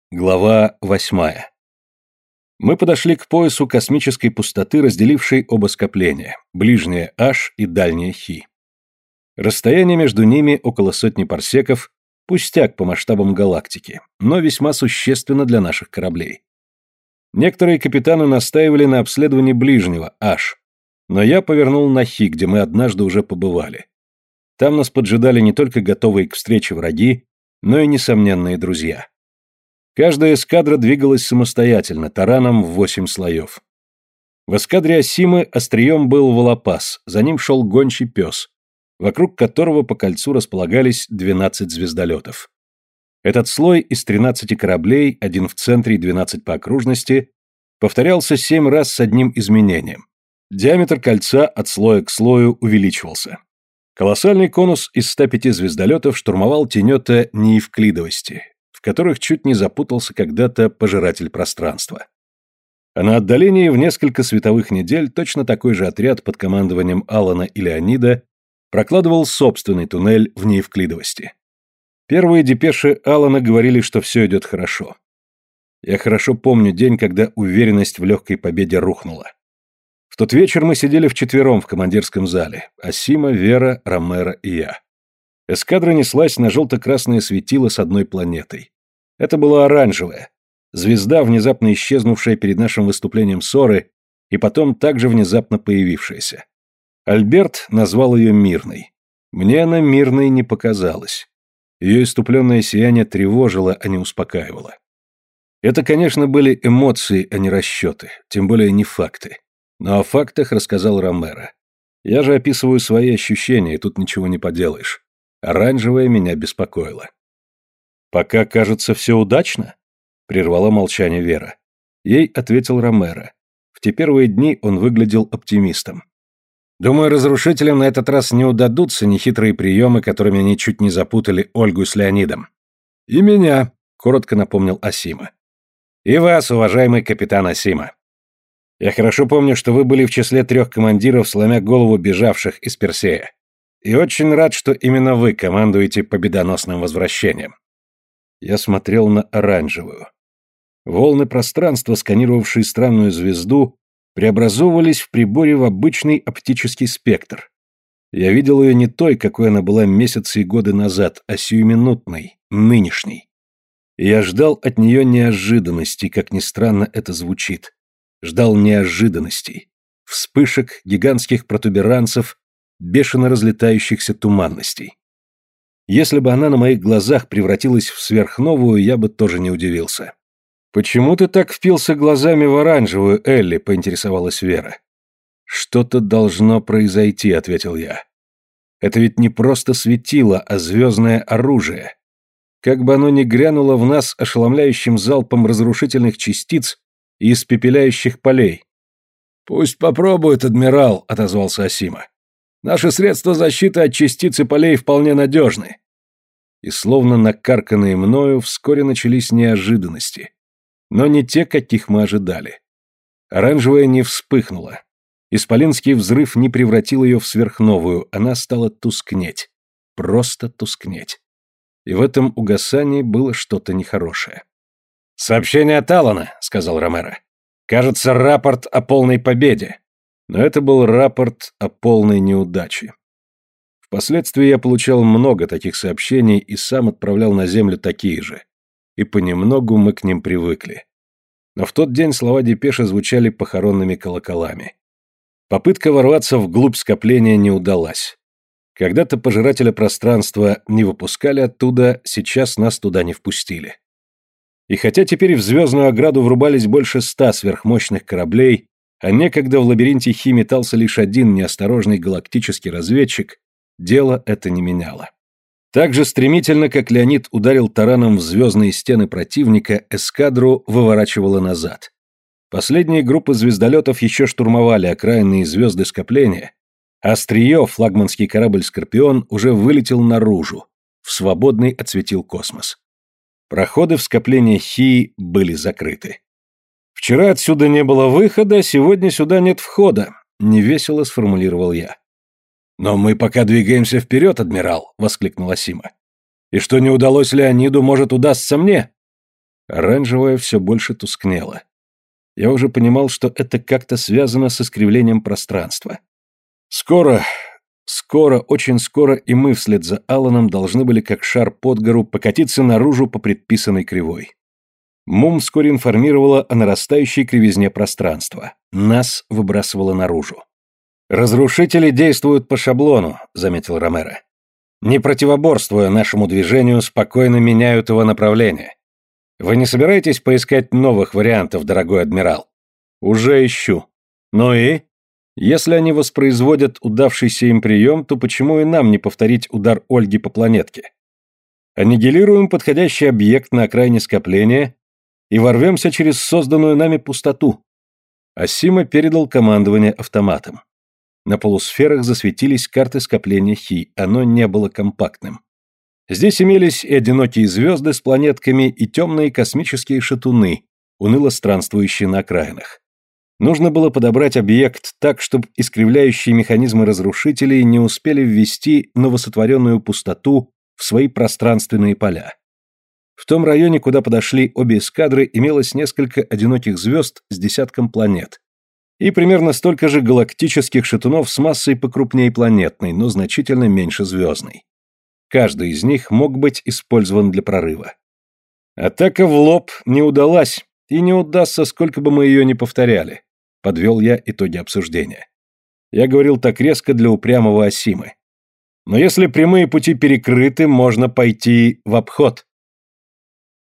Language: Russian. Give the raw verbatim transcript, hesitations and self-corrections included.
Глава восьмая. Мы подошли к поясу космической пустоты, разделившей оба скопления, ближнее H и дальнее Хи. Расстояние между ними около сотни парсеков, пустяк по масштабам галактики, но весьма существенно для наших кораблей. Некоторые капитаны настаивали на обследовании ближнего H, но я повернул на Хи, где мы однажды уже побывали. Там нас поджидали не только готовые к встрече враги, но и несомненные друзья. Каждая эскадра двигалась самостоятельно, тараном в восемь слоев. В эскадре Асимы острием был волопас, за ним шел гончий пес, вокруг которого по кольцу располагались двенадцать звездолетов. Этот слой из тринадцати кораблей, один в центре и двенадцать по окружности, повторялся семь раз с одним изменением. Диаметр кольца от слоя к слою увеличивался. Колоссальный конус из ста пяти звездолетов штурмовал тенета неевклидовости, в которых чуть не запутался когда-то пожиратель пространства. А на отдалении в несколько световых недель точно такой же отряд под командованием Алана и Леонида прокладывал собственный туннель в неевклидовости. Первые депеши Алана говорили, что все идет хорошо. Я хорошо помню день, когда уверенность в легкой победе рухнула. В тот вечер мы сидели вчетвером в командирском зале: Асима, Вера, Ромеро и я. Эскадра неслась на желто-красное светило с одной планетой. Это была оранжевая, звезда, внезапно исчезнувшая перед нашим выступлением ссоры, и потом также внезапно появившаяся. Альберт назвал ее мирной. Мне она мирной не показалась. Ее иступленное сияние тревожило, а не успокаивало. Это, конечно, были эмоции, а не расчеты, тем более не факты. Но о фактах рассказал Ромеро. Я же описываю свои ощущения, и тут ничего не поделаешь. Оранжевая меня беспокоила. «Пока, кажется, все удачно?» — прервала молчание Вера. Ей ответил Ромеро. В те первые дни он выглядел оптимистом. «Думаю, разрушителям на этот раз не удадутся нехитрые приемы, которыми они чуть не запутали Ольгу с Леонидом». «И меня», — коротко напомнил Асима. «И вас, уважаемый капитан Асима. Я хорошо помню, что вы были в числе трех командиров, сломя голову бежавших из Персея. И очень рад, что именно вы командуете победоносным возвращением». Я смотрел на оранжевую. Волны пространства, сканировавшие странную звезду, преобразовывались в приборе в обычный оптический спектр. Я видел ее не той, какой она была месяцы и годы назад, а сиюминутной, нынешней. И я ждал от нее неожиданностей, как ни странно это звучит. Ждал неожиданностей, вспышек, гигантских протуберанцев, бешено разлетающихся туманностей. Если бы она на моих глазах превратилась в сверхновую, я бы тоже не удивился. «Почему ты так впился глазами в оранжевую, Элли?» — поинтересовалась Вера. «Что-то должно произойти», — ответил я. «Это ведь не просто светило, а звездное оружие. Как бы оно ни грянуло в нас ошеломляющим залпом разрушительных частиц и испепеляющих полей». «Пусть попробует, адмирал», — отозвался Асима. «Наши средства защиты от частиц и полей вполне надежны». И словно накарканные мною вскоре начались неожиданности. Но не те, каких мы ожидали. Оранжевая не вспыхнула. Исполинский взрыв не превратил ее в сверхновую, она стала тускнеть. Просто тускнеть. И в этом угасании было что-то нехорошее. «Сообщение от Алана», — сказал Ромеро. «Кажется, рапорт о полной победе». Но это был рапорт о полной неудаче. Впоследствии я получал много таких сообщений и сам отправлял на Землю такие же. И понемногу мы к ним привыкли. Но в тот день слова депеши звучали похоронными колоколами. Попытка ворваться вглубь скопления не удалась. Когда-то пожирателя пространства не выпускали оттуда, сейчас нас туда не впустили. И хотя теперь в звездную ограду врубались больше ста сверхмощных кораблей, а некогда в лабиринте Хи метался лишь один неосторожный галактический разведчик, дело это не меняло. Так же стремительно, как Леонид ударил тараном в звездные стены противника, эскадру выворачивало назад. Последние группы звездолетов еще штурмовали окраинные звезды скопления, а острие, флагманский корабль «Скорпион», уже вылетел наружу, в свободный отсветил космос. Проходы в скопление Хи были закрыты. «Вчера отсюда не было выхода, сегодня сюда нет входа», — невесело сформулировал я. «Но мы пока двигаемся вперед, адмирал», — воскликнул Асима. «И что не удалось Леониду, может, удастся мне». Оранжевое все больше тускнело. Я уже понимал, что это как-то связано с искривлением пространства. Скоро, скоро, очень скоро и мы вслед за Алланом должны были, как шар под гору, покатиться наружу по предписанной кривой. Мум вскоре информировала о нарастающей кривизне пространства. Нас выбрасывало наружу. «Разрушители действуют по шаблону», — заметил Ромеро. «Не противоборствуя нашему движению, спокойно меняют его направление. Вы не собираетесь поискать новых вариантов, дорогой адмирал?» «Уже ищу. Ну и? Если они воспроизводят удавшийся им прием, то почему и нам не повторить удар Ольги по планетке? Аннигилируем подходящий объект на окраине скопления и ворвемся через созданную нами пустоту». Асима передал командование автоматом. На полусферах засветились карты скопления Хи, оно не было компактным. Здесь имелись и одинокие звезды с планетками, и темные космические шатуны, уныло странствующие на окраинах. Нужно было подобрать объект так, чтобы искривляющие механизмы разрушителей не успели ввести новосотворенную пустоту в свои пространственные поля. В том районе, куда подошли обе эскадры, имелось несколько одиноких звезд с десятком планет и примерно столько же галактических шатунов с массой покрупнее планетной, но значительно меньше звездной. Каждый из них мог быть использован для прорыва. Атака в лоб не удалась, и не удастся, сколько бы мы ее ни повторяли, подвел я итоги обсуждения. Я говорил так резко для упрямого Асимы. Но если прямые пути перекрыты, можно пойти в обход.